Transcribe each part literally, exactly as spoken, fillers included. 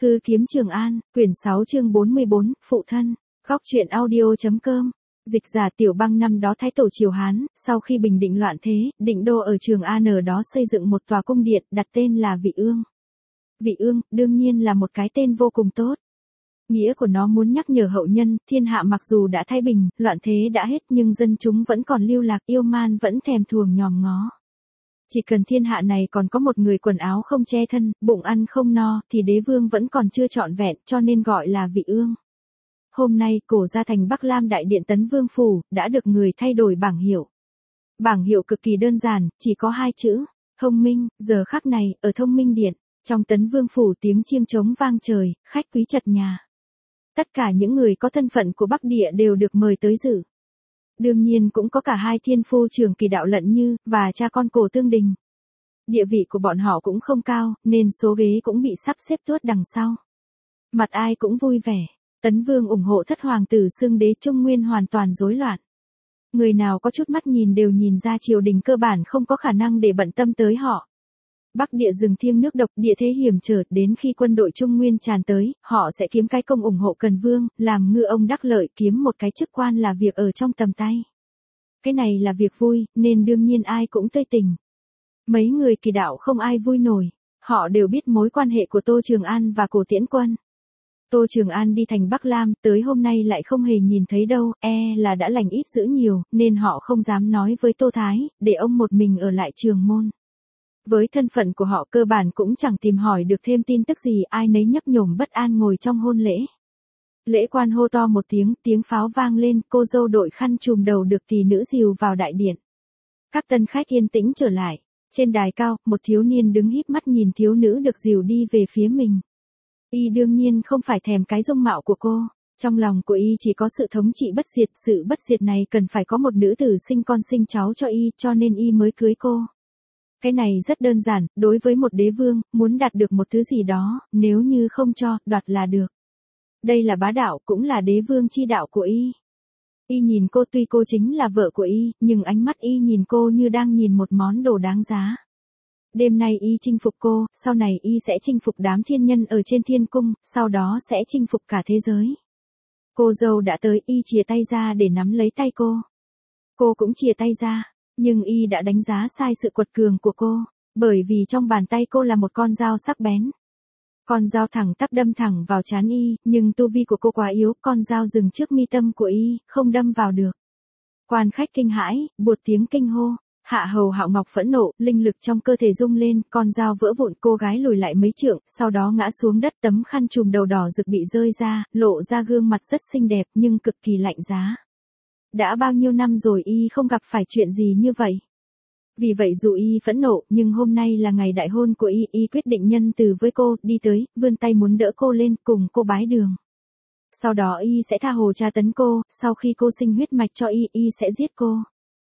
Hư kiếm Trường An, quyển sáu chương bốn mươi bốn, phụ thân. Góc truyện audio.com. Dịch giả Tiểu Băng năm đó Thái tổ triều Hán, sau khi bình định loạn thế, định đô ở Trường An ở đó xây dựng một tòa cung điện, đặt tên là Vị Ương. Vị Ương, đương nhiên là một cái tên vô cùng tốt. Nghĩa của nó muốn nhắc nhở hậu nhân, thiên hạ mặc dù đã thái bình, loạn thế đã hết nhưng dân chúng vẫn còn lưu lạc, yêu man vẫn thèm thuồng nhòm ngó. Chỉ cần thiên hạ này còn có một người quần áo không che thân, bụng ăn không no, thì đế vương vẫn còn chưa trọn vẹn, cho nên gọi là Vị Ương. Hôm nay, cổ gia thành Bắc Lam Đại Điện Tấn Vương Phủ, đã được người thay đổi bảng hiệu. Bảng hiệu cực kỳ đơn giản, chỉ có hai chữ, thông minh, giờ khắc này, ở Thông Minh Điện, trong Tấn Vương Phủ tiếng chiêng trống vang trời, khách quý chật nhà. Tất cả những người có thân phận của Bắc Địa đều được mời tới dự. Đương nhiên cũng có cả hai thiên phu Trường Kỳ Đạo Lận Như, và cha con Cổ Tương Đình. Địa vị của bọn họ cũng không cao, nên số ghế cũng bị sắp xếp tuốt đằng sau. Mặt ai cũng vui vẻ. Tấn Vương ủng hộ thất hoàng tử xưng đế Trung Nguyên hoàn toàn rối loạn. Người nào có chút mắt nhìn đều nhìn ra triều đình cơ bản không có khả năng để bận tâm tới họ. Bắc Địa rừng thiêng nước độc, địa thế hiểm trở, đến khi quân đội Trung Nguyên tràn tới, họ sẽ kiếm cái công ủng hộ Cần Vương, làm ngư ông đắc lợi, kiếm một cái chức quan là việc ở trong tầm tay. Cái này là việc vui, nên đương nhiên ai cũng tươi tỉnh. Mấy người Kỳ Đạo không ai vui nổi, họ đều biết mối quan hệ của Tô Trường An và Cổ Tiễn Quân. Tô Trường An đi thành Bắc Lam, tới hôm nay lại không hề nhìn thấy đâu, e là đã lành ít dữ nhiều, nên họ không dám nói với Tô Thái, để ông một mình ở lại Trường Môn. Với thân phận của họ cơ bản cũng chẳng tìm hỏi được thêm tin tức gì, ai nấy nhấp nhổm bất an ngồi trong hôn lễ. Lễ quan hô to một tiếng, tiếng pháo vang lên, cô dâu đội khăn trùm đầu được tỷ nữ dìu vào đại điện. Các tân khách yên tĩnh trở lại. Trên đài cao, một thiếu niên đứng híp mắt nhìn thiếu nữ được dìu đi về phía mình. Y đương nhiên không phải thèm cái dung mạo của cô. Trong lòng của Y chỉ có sự thống trị bất diệt, sự bất diệt này cần phải có một nữ tử sinh con sinh cháu cho Y, cho nên Y mới cưới cô. Cái này rất đơn giản, đối với một đế vương, muốn đạt được một thứ gì đó, nếu như không cho, đoạt là được. Đây là bá đạo, cũng là đế vương chi đạo của Y. Y nhìn cô, tuy cô chính là vợ của Y, nhưng ánh mắt Y nhìn cô như đang nhìn một món đồ đáng giá. Đêm nay Y chinh phục cô, sau này Y sẽ chinh phục đám thiên nhân ở trên thiên cung, sau đó sẽ chinh phục cả thế giới. Cô dâu đã tới, Y chìa tay ra để nắm lấy tay cô. Cô cũng chìa tay ra, nhưng Y đã đánh giá sai sự quật cường của cô, bởi vì trong bàn tay cô là một con dao sắc bén. Con dao thẳng tắp đâm thẳng vào trán Y, nhưng tu vi của cô quá yếu, con dao dừng trước mi tâm của Y, không đâm vào được. Quan khách kinh hãi, buột tiếng kinh hô. Hạ hầu Hạo Ngọc phẫn nộ, linh lực trong cơ thể rung lên, con dao vỡ vụn, cô gái lùi lại mấy trượng, sau đó ngã xuống đất, tấm khăn trùm đầu đỏ rực bị rơi ra, lộ ra gương mặt rất xinh đẹp nhưng cực kỳ lạnh giá. Đã bao nhiêu năm rồi Y không gặp phải chuyện gì như vậy. Vì vậy dù Y phẫn nộ, nhưng hôm nay là ngày đại hôn của Y, Y quyết định nhân từ với cô, đi tới, vươn tay muốn đỡ cô lên, cùng cô bái đường. Sau đó Y sẽ tha hồ tra tấn cô, sau khi cô sinh huyết mạch cho Y, Y sẽ giết cô.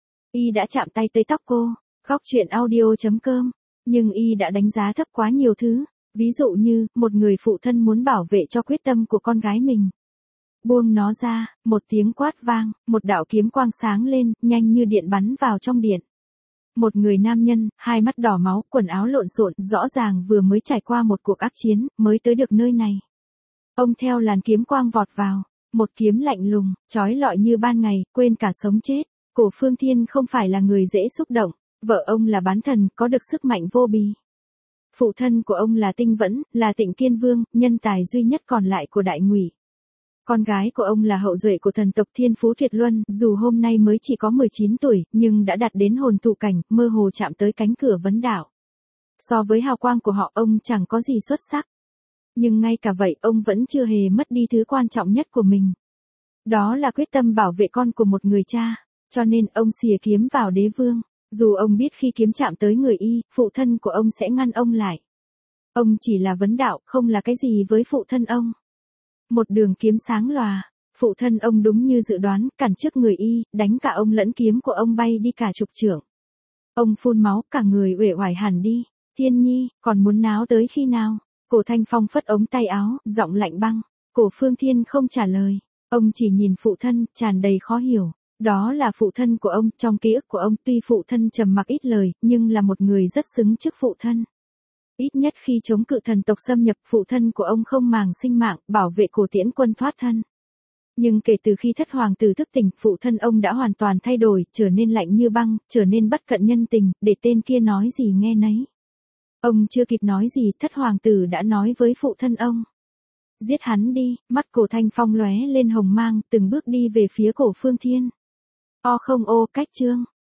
Y đã chạm tay tới tóc cô, góc truyện audio.com, nhưng Y đã đánh giá thấp quá nhiều thứ, ví dụ như, một người phụ thân muốn bảo vệ cho quyết tâm của con gái mình. Buông nó ra, một tiếng quát vang, một đạo kiếm quang sáng lên, nhanh như điện bắn vào trong điện. Một người nam nhân, hai mắt đỏ máu, quần áo lộn xộn, rõ ràng vừa mới trải qua một cuộc ác chiến, mới tới được nơi này. Ông theo làn kiếm quang vọt vào, một kiếm lạnh lùng, chói lọi như ban ngày, quên cả sống chết. Cổ Phương Thiên không phải là người dễ xúc động, vợ ông là bán thần, có được sức mạnh vô bì. Phụ thân của ông là Tinh Vẫn, là Tịnh Kiên Vương, nhân tài duy nhất còn lại của Đại Ngụy. Con gái của ông là hậu duệ của thần tộc Thiên Phú Tuyệt Luân, dù hôm nay mới chỉ có mười chín tuổi, nhưng đã đạt đến hồn tụ cảnh, mơ hồ chạm tới cánh cửa vấn đạo. So với hào quang của họ, ông chẳng có gì xuất sắc. Nhưng ngay cả vậy, ông vẫn chưa hề mất đi thứ quan trọng nhất của mình. Đó là quyết tâm bảo vệ con của một người cha. Cho nên ông xìa kiếm vào đế vương, dù ông biết khi kiếm chạm tới người Y, phụ thân của ông sẽ ngăn ông lại. Ông chỉ là vấn đạo, không là cái gì với phụ thân ông. Một đường kiếm sáng lòa, phụ thân ông đúng như dự đoán, cản trước người Y, đánh cả ông lẫn kiếm của ông bay đi cả chục trượng. Ông phun máu, cả người uể oải hẳn đi. Thiên Nhi, còn muốn náo tới khi nào? Cổ Thanh Phong phất ống tay áo, giọng lạnh băng. Cổ Phương Thiên không trả lời, ông chỉ nhìn phụ thân, tràn đầy khó hiểu. Đó là phụ thân của ông, trong ký ức của ông, tuy phụ thân trầm mặc ít lời, nhưng là một người rất xứng trước phụ thân. Ít nhất khi chống cự thần tộc xâm nhập, phụ thân của ông không màng sinh mạng, bảo vệ cổ tiễn quân thoát thân. Nhưng kể từ khi thất hoàng tử thức tỉnh, phụ thân ông đã hoàn toàn thay đổi, trở nên lạnh như băng, trở nên bất cận nhân tình, để tên kia nói gì nghe nấy. Ông chưa kịp nói gì, thất hoàng tử đã nói với phụ thân ông. Giết hắn đi, mắt cổ Thanh Phong lóe lên hồng mang, từng bước đi về phía cổ Phương Thiên. O không ô, cách chương.